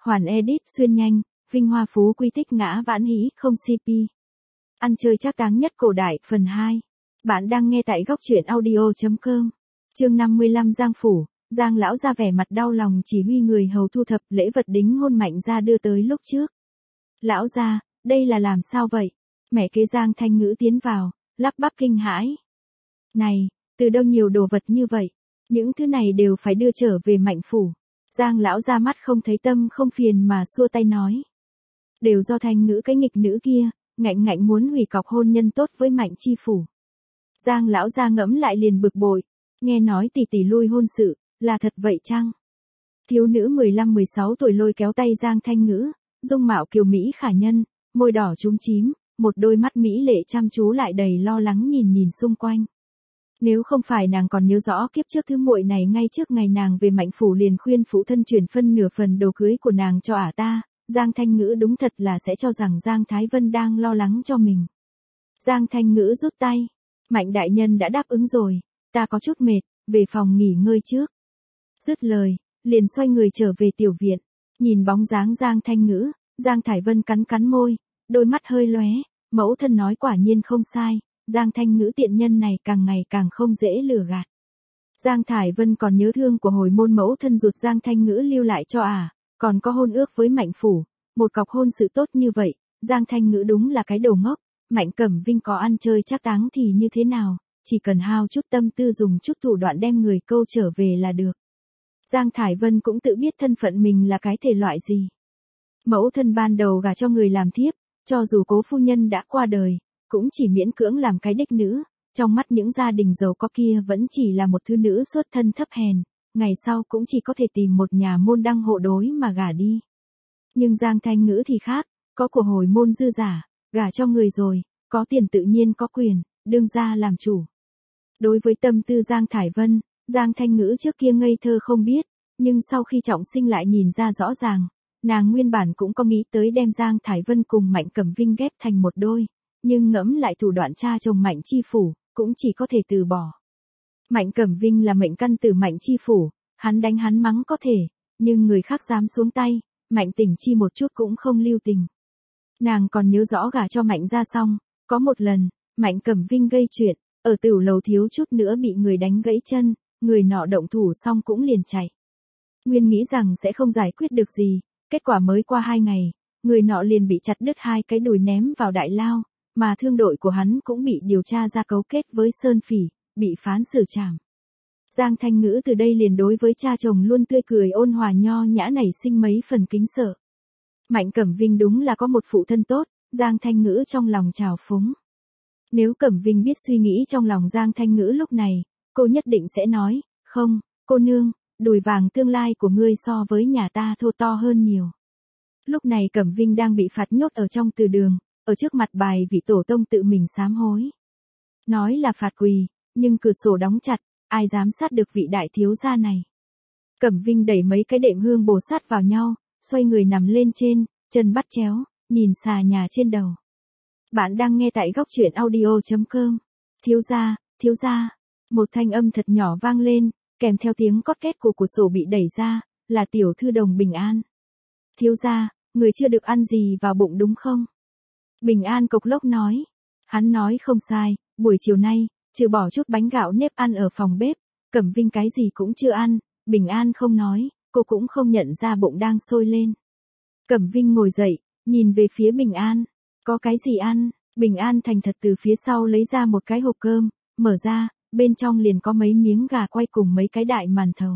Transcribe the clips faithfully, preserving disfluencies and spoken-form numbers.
Hoàn edit xuyên nhanh, vinh hoa phú quý tích ngã vãn hĩ không xê pê. Ăn chơi trác táng nhất cổ đại phần hai. Bạn đang nghe tại góc truyện audio chấm com. Chương năm mươi lăm Giang phủ. Giang lão ra vẻ mặt đau lòng chỉ huy người hầu thu thập lễ vật đính hôn Mạnh gia đưa tới lúc trước. Lão gia, đây là làm sao vậy? Mẹ kế Giang Thanh Ngữ tiến vào, lắp bắp kinh hãi. Này, từ đâu nhiều đồ vật như vậy? Những thứ này đều phải đưa trở về Mạnh phủ. Giang lão ra mắt không thấy tâm không phiền mà xua tay nói. Đều do Thanh Ngữ cái nghịch nữ kia, ngạnh ngạnh muốn hủy cọc hôn nhân tốt với Mạnh chi phủ. Giang lão ra ngẫm lại liền bực bội, nghe nói tỷ tỷ lui hôn sự, là thật vậy chăng? Thiếu nữ mười lăm mười sáu tuổi lôi kéo tay Giang Thanh Ngữ, dung mạo kiều mỹ khả nhân, môi đỏ trúng chím, một đôi mắt mỹ lệ chăm chú lại đầy lo lắng nhìn nhìn xung quanh. Nếu không phải nàng còn nhớ rõ kiếp trước thứ muội này ngay trước ngày nàng về Mạnh phủ liền khuyên phụ thân chuyển phân nửa phần đồ cưới của nàng cho ả ta, Giang Thanh Ngữ đúng thật là sẽ cho rằng Giang Thái Vân đang lo lắng cho mình. Giang Thanh Ngữ rút tay, Mạnh đại nhân đã đáp ứng rồi, ta có chút mệt, về phòng nghỉ ngơi trước. Dứt lời, liền xoay người trở về tiểu viện, nhìn bóng dáng Giang Thanh Ngữ, Giang Thái Vân cắn cắn môi, đôi mắt hơi lóe, mẫu thân nói quả nhiên không sai. Giang Thanh Ngữ tiện nhân này càng ngày càng không dễ lừa gạt. Giang Thải Vân còn nhớ thương của hồi môn mẫu thân ruột Giang Thanh Ngữ lưu lại cho ả, à, còn có hôn ước với Mạnh phủ, một cọc hôn sự tốt như vậy, Giang Thanh Ngữ đúng là cái đồ ngốc, Mạnh Cẩm Vinh có ăn chơi trác táng thì như thế nào, chỉ cần hao chút tâm tư dùng chút thủ đoạn đem người câu trở về là được. Giang Thải Vân cũng tự biết thân phận mình là cái thể loại gì. Mẫu thân ban đầu gả cho người làm thiếp, cho dù cố phu nhân đã qua đời, cũng chỉ miễn cưỡng làm cái đích nữ, trong mắt những gia đình giàu có kia vẫn chỉ là một thứ nữ xuất thân thấp hèn, ngày sau cũng chỉ có thể tìm một nhà môn đăng hộ đối mà gả đi. Nhưng Giang Thanh Ngữ thì khác, có của hồi môn dư giả, gả cho người rồi, có tiền tự nhiên có quyền, đương gia làm chủ. Đối với tâm tư Giang Thải Vân, Giang Thanh Ngữ trước kia ngây thơ không biết, nhưng sau khi trọng sinh lại nhìn ra rõ ràng, nàng nguyên bản cũng có nghĩ tới đem Giang Thải Vân cùng Mạnh Cẩm Vinh ghép thành một đôi. Nhưng ngẫm lại thủ đoạn cha chồng Mạnh chi phủ, cũng chỉ có thể từ bỏ. Mạnh Cẩm Vinh là mệnh căn tử Mạnh chi phủ, hắn đánh hắn mắng có thể, nhưng người khác dám xuống tay, Mạnh Tỉnh Chi một chút cũng không lưu tình. Nàng còn nhớ rõ gả cho Mạnh ra xong, có một lần, Mạnh Cẩm Vinh gây chuyện, ở tửu lầu thiếu chút nữa bị người đánh gãy chân, người nọ động thủ xong cũng liền chạy. Nguyên nghĩ rằng sẽ không giải quyết được gì, kết quả mới qua hai ngày, người nọ liền bị chặt đứt hai cái đùi ném vào đại lao. Mà thương đội của hắn cũng bị điều tra ra cấu kết với Sơn Phỉ, bị phán xử trảm. Giang Thanh Ngữ từ đây liền đối với cha chồng luôn tươi cười ôn hòa nho nhã nảy sinh mấy phần kính sợ. Mạnh Cẩm Vinh đúng là có một phụ thân tốt, Giang Thanh Ngữ trong lòng trào phúng. Nếu Cẩm Vinh biết suy nghĩ trong lòng Giang Thanh Ngữ lúc này, cô nhất định sẽ nói, không, cô nương, đùi vàng tương lai của ngươi so với nhà ta thô to hơn nhiều. Lúc này Cẩm Vinh đang bị phạt nhốt ở trong từ đường. Ở trước mặt bài vị tổ tông tự mình sám hối. Nói là phạt quỳ, nhưng cửa sổ đóng chặt, ai dám sát được vị đại thiếu gia này. Cẩm Vinh đẩy mấy cái đệm hương bồ sát vào nhau, xoay người nằm lên trên, chân bắt chéo, nhìn xà nhà trên đầu. Bạn đang nghe tại góc truyện audio chấm com. Thiếu gia, thiếu gia. Một thanh âm thật nhỏ vang lên, kèm theo tiếng cót két của cửa sổ bị đẩy ra, là tiểu thư Đồng Bình An. Thiếu gia, người chưa được ăn gì vào bụng đúng không? Bình An cộc lốc nói. Hắn nói không sai, buổi chiều nay, trừ bỏ chút bánh gạo nếp ăn ở phòng bếp, Cẩm Vinh cái gì cũng chưa ăn, Bình An không nói, cô cũng không nhận ra bụng đang sôi lên. Cẩm Vinh ngồi dậy, nhìn về phía Bình An, có cái gì ăn, Bình An thành thật từ phía sau lấy ra một cái hộp cơm, mở ra, bên trong liền có mấy miếng gà quay cùng mấy cái đại màn thầu.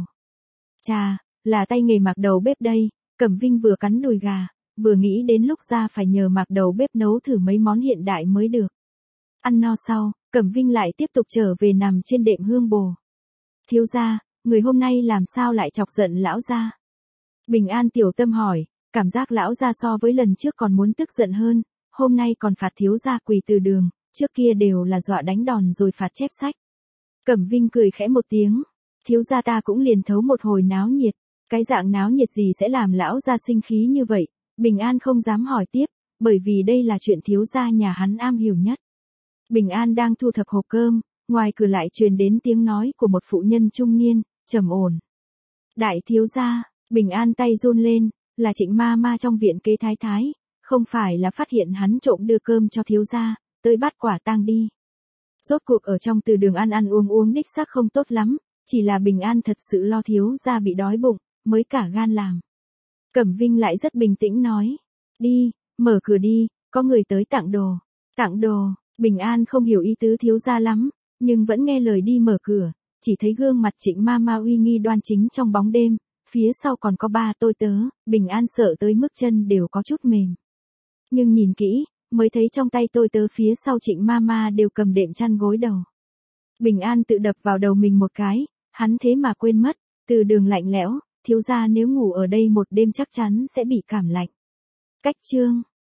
Chà, là tay nghề mặc đầu bếp đây, Cẩm Vinh vừa cắn đùi gà. Vừa nghĩ đến lúc ra phải nhờ mặc đầu bếp nấu thử mấy món hiện đại mới được. Ăn no sau, Cẩm Vinh lại tiếp tục trở về nằm trên đệm hương bồ. Thiếu gia, người hôm nay làm sao lại chọc giận lão gia? Bình An tiểu tâm hỏi, cảm giác lão gia so với lần trước còn muốn tức giận hơn, hôm nay còn phạt thiếu gia quỳ từ đường, trước kia đều là dọa đánh đòn rồi phạt chép sách. Cẩm Vinh cười khẽ một tiếng, thiếu gia ta cũng liền thấu một hồi náo nhiệt, cái dạng náo nhiệt gì sẽ làm lão gia sinh khí như vậy? Bình An không dám hỏi tiếp, bởi vì đây là chuyện thiếu gia nhà hắn am hiểu nhất. Bình An đang thu thập hộp cơm, ngoài cửa lại truyền đến tiếng nói của một phụ nhân trung niên, trầm ổn. Đại thiếu gia, Bình An tay run lên, Là Trịnh ma ma trong viện kế thái thái, không phải là phát hiện hắn trộm đưa cơm cho thiếu gia, tới bắt quả tang đi. Rốt cuộc ở trong từ đường ăn ăn uống uống đích xác không tốt lắm, chỉ là Bình An thật sự lo thiếu gia bị đói bụng, mới cả gan làm. Cẩm Vinh lại rất bình tĩnh nói, đi, mở cửa đi, có người tới tặng đồ. Tặng đồ, Bình An không hiểu ý tứ thiếu gia lắm, nhưng vẫn nghe lời đi mở cửa, chỉ thấy gương mặt Trịnh ma ma uy nghi đoan chính trong bóng đêm, phía sau còn có ba tôi tớ, Bình An sợ tới mức chân đều có chút mềm. Nhưng nhìn kỹ, mới thấy trong tay tôi tớ phía sau Trịnh ma ma đều cầm đệm chăn gối đầu. Bình An tự đập vào đầu mình một cái, hắn thế mà quên mất, từ đường lạnh lẽo, thiếu gia nếu ngủ ở đây một đêm chắc chắn sẽ bị cảm lạnh. Cách chương